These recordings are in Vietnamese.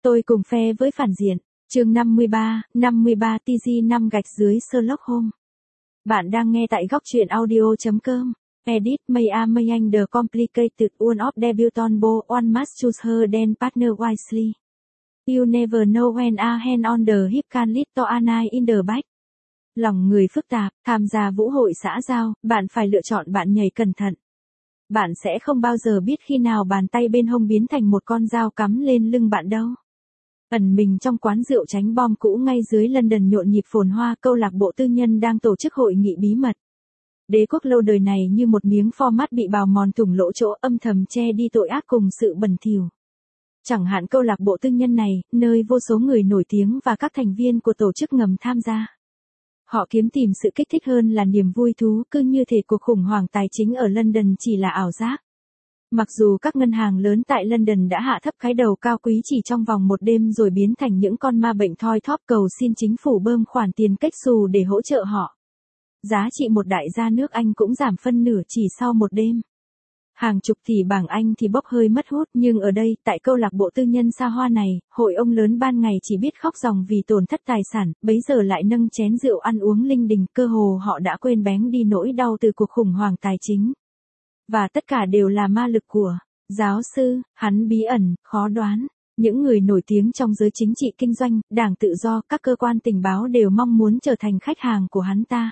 Tôi cùng phe với phản diện. Chương 53 TG5 gạch dưới Sherlock Holmes. Bạn đang nghe tại góc truyện audio.com. Edit May Anh The Complicated One of Debutant Bo One Must Choose Her Then Partner Wisely. You never know when a hand on the hip can lead to a knife in the back. Lòng người phức tạp, tham gia vũ hội xã giao, bạn phải lựa chọn bạn nhảy cẩn thận. Bạn sẽ không bao giờ biết khi nào bàn tay bên hông biến thành một con dao cắm lên lưng bạn đâu. Ẩn mình trong quán rượu tránh bom cũ ngay dưới London nhộn nhịp phồn hoa, câu lạc bộ tư nhân đang tổ chức hội nghị bí mật. Đế quốc lâu đời này như một miếng format bị bào mòn thủng lỗ chỗ, âm thầm che đi tội ác cùng sự bẩn thỉu. Chẳng hạn câu lạc bộ tư nhân này, nơi vô số người nổi tiếng và các thành viên của tổ chức ngầm tham gia. Họ kiếm tìm sự kích thích hơn là niềm vui thú, cứ như thể cuộc khủng hoảng tài chính ở London chỉ là ảo giác. Mặc dù các ngân hàng lớn tại London đã hạ thấp cái đầu cao quý chỉ trong vòng một đêm rồi biến thành những con ma bệnh thoi thóp cầu xin chính phủ bơm khoản tiền cách xù để hỗ trợ họ. Giá trị một đại gia nước Anh cũng giảm phân nửa chỉ sau một đêm. Hàng chục tỷ bảng Anh thì bốc hơi mất hút, nhưng ở đây, tại câu lạc bộ tư nhân xa hoa này, hội ông lớn ban ngày chỉ biết khóc ròng vì tổn thất tài sản, bấy giờ lại nâng chén rượu ăn uống linh đình, cơ hồ họ đã quên bén đi nỗi đau từ cuộc khủng hoảng tài chính. Và tất cả đều là ma lực của giáo sư, hắn bí ẩn, khó đoán. Những người nổi tiếng trong giới chính trị kinh doanh, đảng tự do, các cơ quan tình báo đều mong muốn trở thành khách hàng của hắn ta.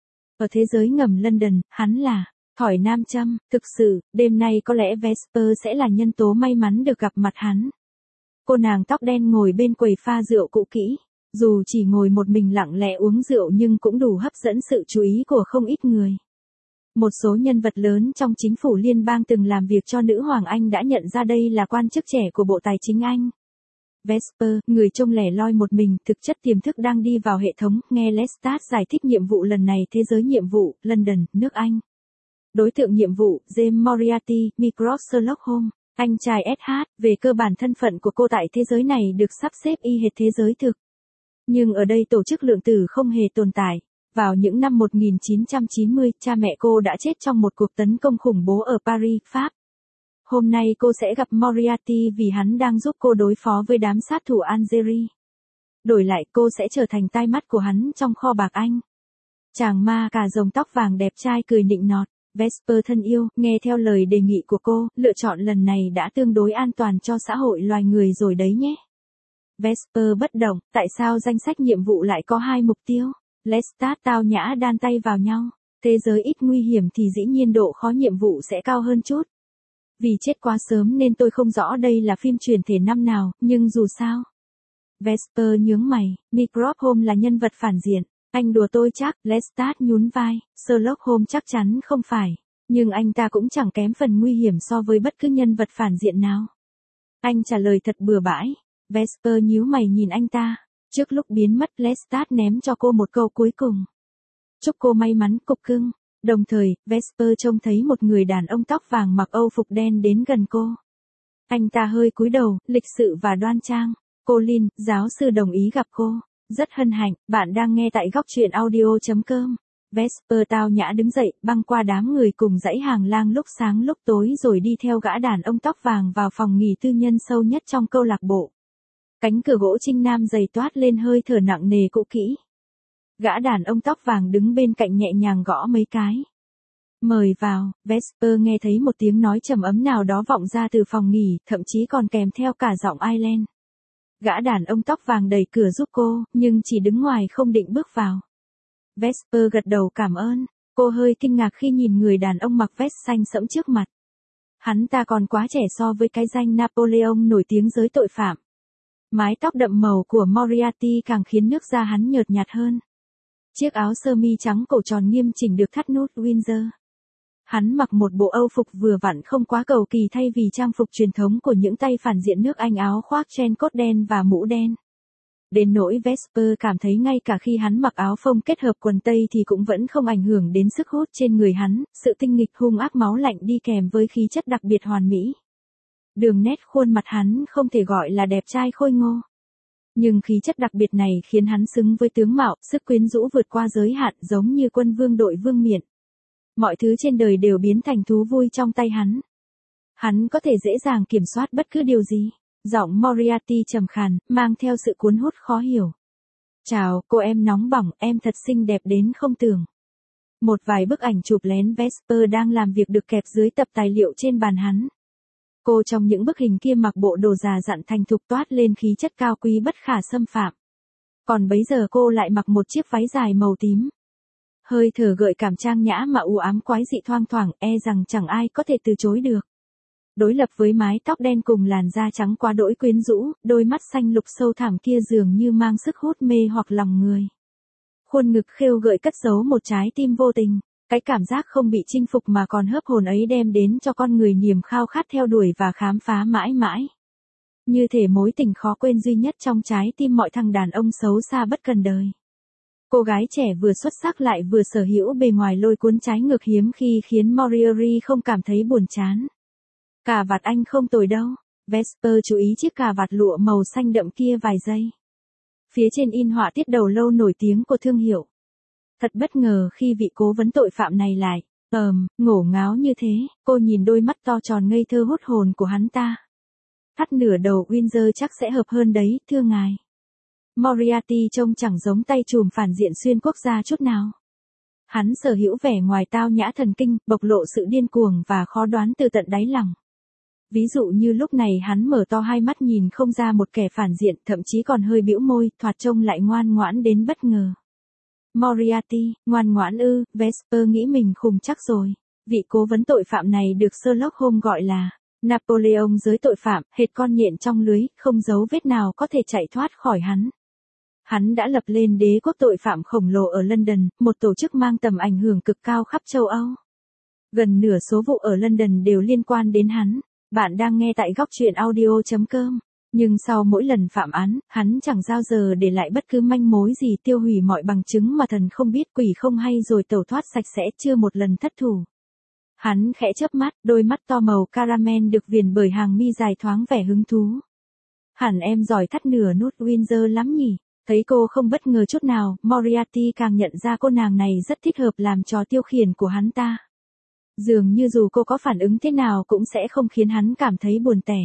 Ở thế giới ngầm London, hắn là thỏi nam châm. Thực sự, đêm nay có lẽ Vesper sẽ là nhân tố may mắn được gặp mặt hắn. Cô nàng tóc đen ngồi bên quầy pha rượu cũ kỹ. Dù chỉ ngồi một mình lặng lẽ uống rượu nhưng cũng đủ hấp dẫn sự chú ý của không ít người. Một số nhân vật lớn trong chính phủ liên bang từng làm việc cho nữ hoàng Anh đã nhận ra đây là quan chức trẻ của Bộ Tài chính Anh. Vesper, người trông lẻ loi một mình, thực chất tiềm thức đang đi vào hệ thống, nghe Lestat giải thích nhiệm vụ lần này. Thế giới nhiệm vụ, London, nước Anh. Đối tượng nhiệm vụ, James Moriarty, Mycroft Sherlock Holmes. Anh trai SH, về cơ bản thân phận của cô tại thế giới này được sắp xếp y hệt thế giới thực. Nhưng ở đây tổ chức lượng tử không hề tồn tại. Vào những năm 1990, cha mẹ cô đã chết trong một cuộc tấn công khủng bố ở Paris, Pháp. Hôm nay cô sẽ gặp Moriarty vì hắn đang giúp cô đối phó với đám sát thủ Algeria. Đổi lại cô sẽ trở thành tai mắt của hắn trong kho bạc Anh. Chàng ma cà rồng tóc vàng đẹp trai cười nịnh nọt. Vesper thân yêu, nghe theo lời đề nghị của cô, lựa chọn lần này đã tương đối an toàn cho xã hội loài người rồi đấy nhé. Vesper bất động, tại sao danh sách nhiệm vụ lại có 2 mục tiêu? Lestat tao nhã đan tay vào nhau. Thế giới ít nguy hiểm thì dĩ nhiên độ khó nhiệm vụ sẽ cao hơn chút. Vì chết quá sớm nên tôi không rõ đây là phim truyền thể năm nào, nhưng dù sao. Vesper nhướng mày, Mycroft Holmes là nhân vật phản diện. Anh đùa tôi chắc, Lestat nhún vai, Sherlock Holmes chắc chắn không phải. Nhưng anh ta cũng chẳng kém phần nguy hiểm so với bất cứ nhân vật phản diện nào. Anh trả lời thật bừa bãi. Vesper nhíu mày nhìn anh ta. Trước lúc biến mất, Lestat ném cho cô một câu cuối cùng. Chúc cô may mắn, cục cưng. Đồng thời, Vesper trông thấy một người đàn ông tóc vàng mặc âu phục đen đến gần cô. Anh ta hơi cúi đầu, lịch sự và đoan trang. Cô Lynn, giáo sư đồng ý gặp cô. Rất hân hạnh, bạn đang nghe tại góc truyện audio.com. Vesper tao nhã đứng dậy, băng qua đám người cùng dãy hàng lang lúc sáng lúc tối rồi đi theo gã đàn ông tóc vàng vào phòng nghỉ tư nhân sâu nhất trong câu lạc bộ. Cánh cửa gỗ trinh nam dày toát lên hơi thở nặng nề cũ kỹ. Gã đàn ông tóc vàng đứng bên cạnh nhẹ nhàng gõ mấy cái. Mời vào, Vesper nghe thấy một tiếng nói trầm ấm nào đó vọng ra từ phòng nghỉ, thậm chí còn kèm theo cả giọng Ireland. Gã đàn ông tóc vàng đẩy cửa giúp cô, nhưng chỉ đứng ngoài không định bước vào. Vesper gật đầu cảm ơn. Cô hơi kinh ngạc khi nhìn người đàn ông mặc vest xanh sẫm trước mặt. Hắn ta còn quá trẻ so với cái danh Napoleon nổi tiếng giới tội phạm. Mái tóc đậm màu của Moriarty càng khiến nước da hắn nhợt nhạt hơn. Chiếc áo sơ mi trắng cổ tròn nghiêm chỉnh được thắt nút Windsor. Hắn mặc một bộ âu phục vừa vặn không quá cầu kỳ thay vì trang phục truyền thống của những tay phản diện nước Anh, áo khoác chen cốt đen và mũ đen. Đến nỗi Vesper cảm thấy ngay cả khi hắn mặc áo phông kết hợp quần tây thì cũng vẫn không ảnh hưởng đến sức hút trên người hắn, sự tinh nghịch hung ác máu lạnh đi kèm với khí chất đặc biệt hoàn mỹ. Đường nét khuôn mặt hắn không thể gọi là đẹp trai khôi ngô. Nhưng khí chất đặc biệt này khiến hắn xứng với tướng mạo, sức quyến rũ vượt qua giới hạn giống như quân vương đội vương miện. Mọi thứ trên đời đều biến thành thú vui trong tay hắn. Hắn có thể dễ dàng kiểm soát bất cứ điều gì. Giọng Moriarty trầm khàn, mang theo sự cuốn hút khó hiểu. Chào, cô em nóng bỏng, em thật xinh đẹp đến không tưởng. Một vài bức ảnh chụp lén Vesper đang làm việc được kẹp dưới tập tài liệu trên bàn hắn. Cô trong những bức hình kia mặc bộ đồ già dặn thành thục toát lên khí chất cao quý bất khả xâm phạm. Còn bấy giờ cô lại mặc một chiếc váy dài màu tím. Hơi thở gợi cảm trang nhã mà u ám quái dị thoang thoảng, rằng chẳng ai có thể từ chối được. Đối lập với mái tóc đen cùng làn da trắng quá đỗi quyến rũ, đôi mắt xanh lục sâu thẳm kia dường như mang sức hút mê hoặc lòng người. Khuôn ngực khêu gợi cất giấu một trái tim vô tình, cái cảm giác không bị chinh phục mà còn hớp hồn ấy đem đến cho con người niềm khao khát theo đuổi và khám phá mãi mãi. Như thể mối tình khó quên duy nhất trong trái tim mọi thằng đàn ông xấu xa bất cần đời. Cô gái trẻ vừa xuất sắc lại vừa sở hữu bề ngoài lôi cuốn trái ngược hiếm khi khiến Moriarty không cảm thấy buồn chán. Cà vạt anh không tồi đâu. Vesper chú ý chiếc cà vạt lụa màu xanh đậm kia vài giây. Phía trên in họa tiết đầu lâu nổi tiếng của thương hiệu. Thật bất ngờ khi vị cố vấn tội phạm này lại, ngổ ngáo như thế, cô nhìn đôi mắt to tròn ngây thơ hút hồn của hắn ta. Thắt nửa đầu Windsor chắc sẽ hợp hơn đấy, thưa ngài. Moriarty trông chẳng giống tay trùm phản diện xuyên quốc gia chút nào. Hắn sở hữu vẻ ngoài tao nhã thần kinh, bộc lộ sự điên cuồng và khó đoán từ tận đáy lòng. Ví dụ như lúc này hắn mở to hai mắt nhìn không ra một kẻ phản diện, thậm chí còn hơi bĩu môi, thoạt trông lại ngoan ngoãn đến bất ngờ. Moriarty, ngoan ngoãn ư? Vesper nghĩ mình khùng chắc rồi. Vị cố vấn tội phạm này được Sherlock Holmes gọi là Napoleon giới tội phạm, hệt con nhện trong lưới, không dấu vết nào có thể chạy thoát khỏi hắn. Hắn đã lập lên đế quốc tội phạm khổng lồ ở London, một tổ chức mang tầm ảnh hưởng cực cao khắp châu Âu. Gần nửa số vụ ở London đều liên quan đến hắn. Bạn đang nghe tại góc truyện audio.com. Nhưng sau mỗi lần phạm án, hắn chẳng bao giờ để lại bất cứ manh mối gì, tiêu hủy mọi bằng chứng mà thần không biết quỷ không hay rồi tẩu thoát sạch sẽ, chưa một lần thất thủ. Hắn khẽ chớp mắt, đôi mắt to màu caramel được viền bởi hàng mi dài thoáng vẻ hứng thú. Hẳn em giỏi thắt nửa nút Windsor lắm nhỉ? Thấy cô không bất ngờ chút nào, Moriarty càng nhận ra cô nàng này rất thích hợp làm trò tiêu khiển của hắn ta. Dường như dù cô có phản ứng thế nào cũng sẽ không khiến hắn cảm thấy buồn tẻ.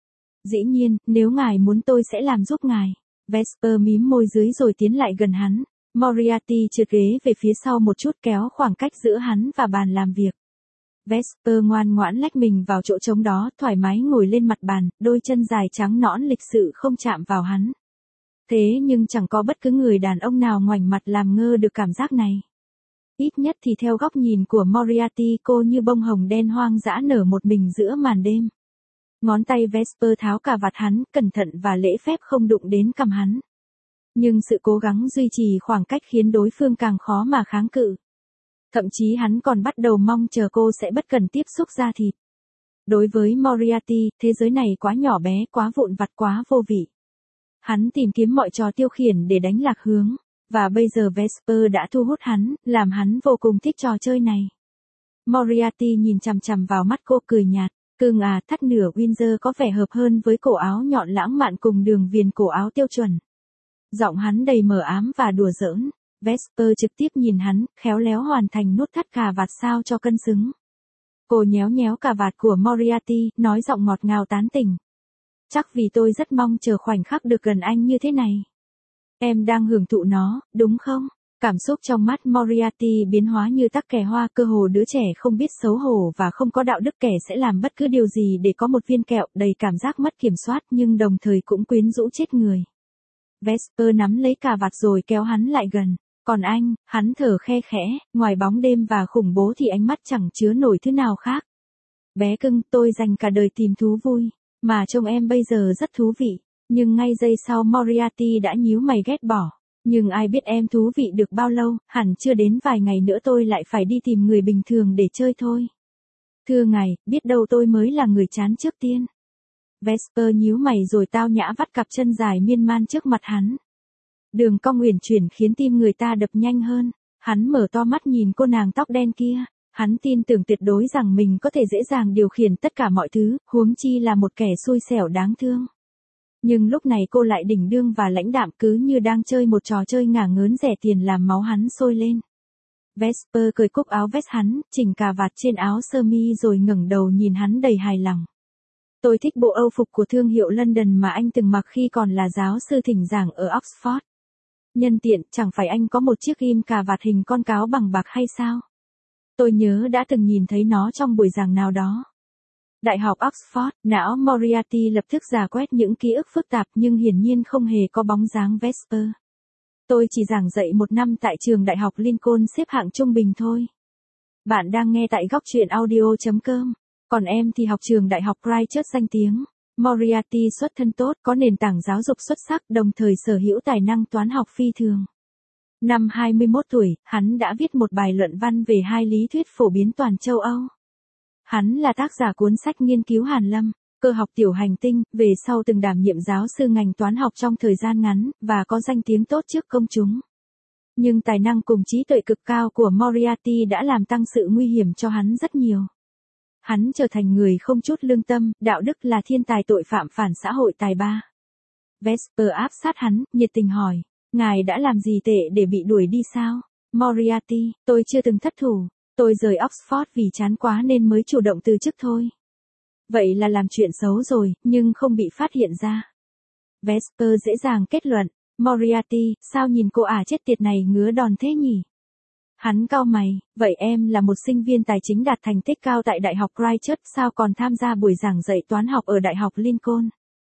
Dĩ nhiên, nếu ngài muốn tôi sẽ làm giúp ngài. Vesper mím môi dưới rồi tiến lại gần hắn. Moriarty trượt ghế về phía sau một chút kéo khoảng cách giữa hắn và bàn làm việc. Vesper ngoan ngoãn lách mình vào chỗ trống đó, thoải mái ngồi lên mặt bàn, đôi chân dài trắng nõn lịch sự không chạm vào hắn. Thế nhưng chẳng có bất cứ người đàn ông nào ngoảnh mặt làm ngơ được cảm giác này. Ít nhất thì theo góc nhìn của Moriarty, cô như bông hồng đen hoang dã nở một mình giữa màn đêm. Ngón tay Vesper tháo cà vạt hắn, cẩn thận và lễ phép không đụng đến cằm hắn. Nhưng sự cố gắng duy trì khoảng cách khiến đối phương càng khó mà kháng cự. Thậm chí hắn còn bắt đầu mong chờ cô sẽ bất cần tiếp xúc da thịt. Đối với Moriarty, thế giới này quá nhỏ bé, quá vụn vặt, quá vô vị. Hắn tìm kiếm mọi trò tiêu khiển để đánh lạc hướng. Và bây giờ Vesper đã thu hút hắn, làm hắn vô cùng thích trò chơi này. Moriarty nhìn chằm chằm vào mắt cô cười nhạt. Cưng à, thắt nửa Windsor có vẻ hợp hơn với cổ áo nhọn lãng mạn cùng đường viền cổ áo tiêu chuẩn. Giọng hắn đầy mờ ám và đùa giỡn. Vesper trực tiếp nhìn hắn, khéo léo hoàn thành nút thắt cà vạt sao cho cân xứng. Cô nhéo nhéo cà vạt của Moriarty, nói giọng ngọt ngào tán tỉnh. Chắc vì tôi rất mong chờ khoảnh khắc được gần anh như thế này. Em đang hưởng thụ nó, đúng không? Cảm xúc trong mắt Moriarty biến hóa như tắc kè hoa, cơ hồ đứa trẻ không biết xấu hổ và không có đạo đức kẻ sẽ làm bất cứ điều gì để có một viên kẹo, đầy cảm giác mất kiểm soát nhưng đồng thời cũng quyến rũ chết người. Vesper nắm lấy cà vạt rồi kéo hắn lại gần. Còn anh, hắn thở khe khẽ, ngoài bóng đêm và khủng bố thì ánh mắt chẳng chứa nổi thứ nào khác. Bé cưng, tôi dành cả đời tìm thú vui, mà trông em bây giờ rất thú vị. Nhưng ngay giây sau Moriarty đã nhíu mày ghét bỏ. Nhưng ai biết em thú vị được bao lâu, hẳn chưa đến vài ngày nữa tôi lại phải đi tìm người bình thường để chơi thôi. Thưa ngài, biết đâu tôi mới là người chán trước tiên. Vesper nhíu mày rồi tao nhã vắt cặp chân dài miên man trước mặt hắn. Đường cong uyển chuyển khiến tim người ta đập nhanh hơn. Hắn mở to mắt nhìn cô nàng tóc đen kia. Hắn tin tưởng tuyệt đối rằng mình có thể dễ dàng điều khiển tất cả mọi thứ, huống chi là một kẻ xui xẻo đáng thương. Nhưng lúc này cô lại đỉnh đương và lãnh đạm, cứ như đang chơi một trò chơi ngả ngớn rẻ tiền làm máu hắn sôi lên. Vesper cởi cúc áo vest hắn, chỉnh cà vạt trên áo sơ mi rồi ngẩng đầu nhìn hắn đầy hài lòng. Tôi thích bộ âu phục của thương hiệu London mà anh từng mặc khi còn là giáo sư thỉnh giảng ở Oxford. Nhân tiện, chẳng phải anh có một chiếc ghim cà vạt hình con cáo bằng bạc hay sao? Tôi nhớ đã từng nhìn thấy nó trong buổi giảng nào đó. Đại học Oxford, não Moriarty lập tức rà quét những ký ức phức tạp nhưng hiển nhiên không hề có bóng dáng Vesper. Tôi chỉ giảng dạy 1 năm tại trường đại học Lincoln xếp hạng trung bình thôi. Bạn đang nghe tại góc truyện audio.com. Còn em thì học trường đại học Christchurch danh tiếng. Moriarty xuất thân tốt, có nền tảng giáo dục xuất sắc, đồng thời sở hữu tài năng toán học phi thường. Năm 21 tuổi, hắn đã viết một bài luận văn về 2 lý thuyết phổ biến toàn châu Âu. Hắn là tác giả cuốn sách nghiên cứu hàn lâm, cơ học tiểu hành tinh, về sau từng đảm nhiệm giáo sư ngành toán học trong thời gian ngắn, và có danh tiếng tốt trước công chúng. Nhưng tài năng cùng trí tuệ cực cao của Moriarty đã làm tăng sự nguy hiểm cho hắn rất nhiều. Hắn trở thành người không chút lương tâm, đạo đức, là thiên tài tội phạm phản xã hội tài ba. Vesper áp sát hắn, nhiệt tình hỏi, ngài đã làm gì tệ để bị đuổi đi sao? Moriarty, tôi chưa từng thất thủ, tôi rời Oxford vì chán quá nên mới chủ động từ chức thôi. Vậy là làm chuyện xấu rồi, nhưng không bị phát hiện ra. Vesper dễ dàng kết luận, Moriarty, sao nhìn cô chết tiệt này ngứa đòn thế nhỉ? Hắn cau mày, vậy em là một sinh viên tài chính đạt thành tích cao tại Đại học Christchurch, sao còn tham gia buổi giảng dạy toán học ở Đại học Lincoln?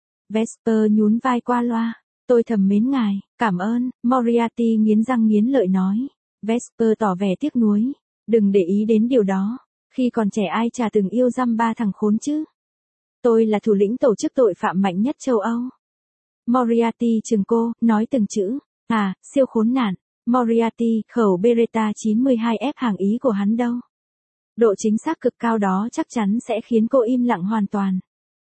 Vesper nhún vai qua loa, tôi thầm mến ngài, cảm ơn. Moriarty nghiến răng nghiến lợi nói. Vesper tỏ vẻ tiếc nuối, đừng để ý đến điều đó, khi còn trẻ ai chả từng yêu dăm ba thằng khốn chứ. Tôi là thủ lĩnh tổ chức tội phạm mạnh nhất châu Âu. Moriarty chừng cô, nói từng chữ, siêu khốn nạn. Moriarty, khẩu Beretta 92F hàng Ý của hắn đâu? Độ chính xác cực cao đó chắc chắn sẽ khiến cô im lặng hoàn toàn.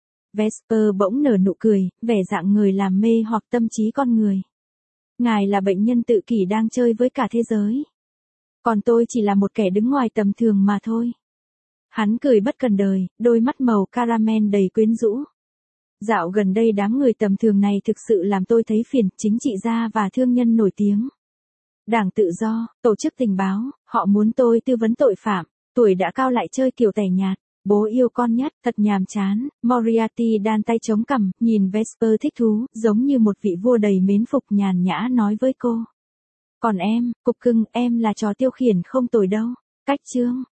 Vesper bỗng nở nụ cười, vẻ dạng người làm mê hoặc tâm trí con người. Ngài là bệnh nhân tự kỷ đang chơi với cả thế giới. Còn tôi chỉ là một kẻ đứng ngoài tầm thường mà thôi. Hắn cười bất cần đời, đôi mắt màu caramel đầy quyến rũ. Dạo gần đây đám người tầm thường này thực sự làm tôi thấy phiền, chính trị gia và thương nhân nổi tiếng. Đảng Tự Do, tổ chức tình báo, họ muốn tôi tư vấn tội phạm, tuổi đã cao lại chơi kiểu tẻ nhạt, bố yêu con nhất, thật nhàm chán. Moriarty đan tay chống cằm, nhìn Vesper thích thú, giống như một vị vua đầy mến phục, nhàn nhã nói với cô. Còn em, cục cưng, em là trò tiêu khiển không tồi đâu. Cách chương.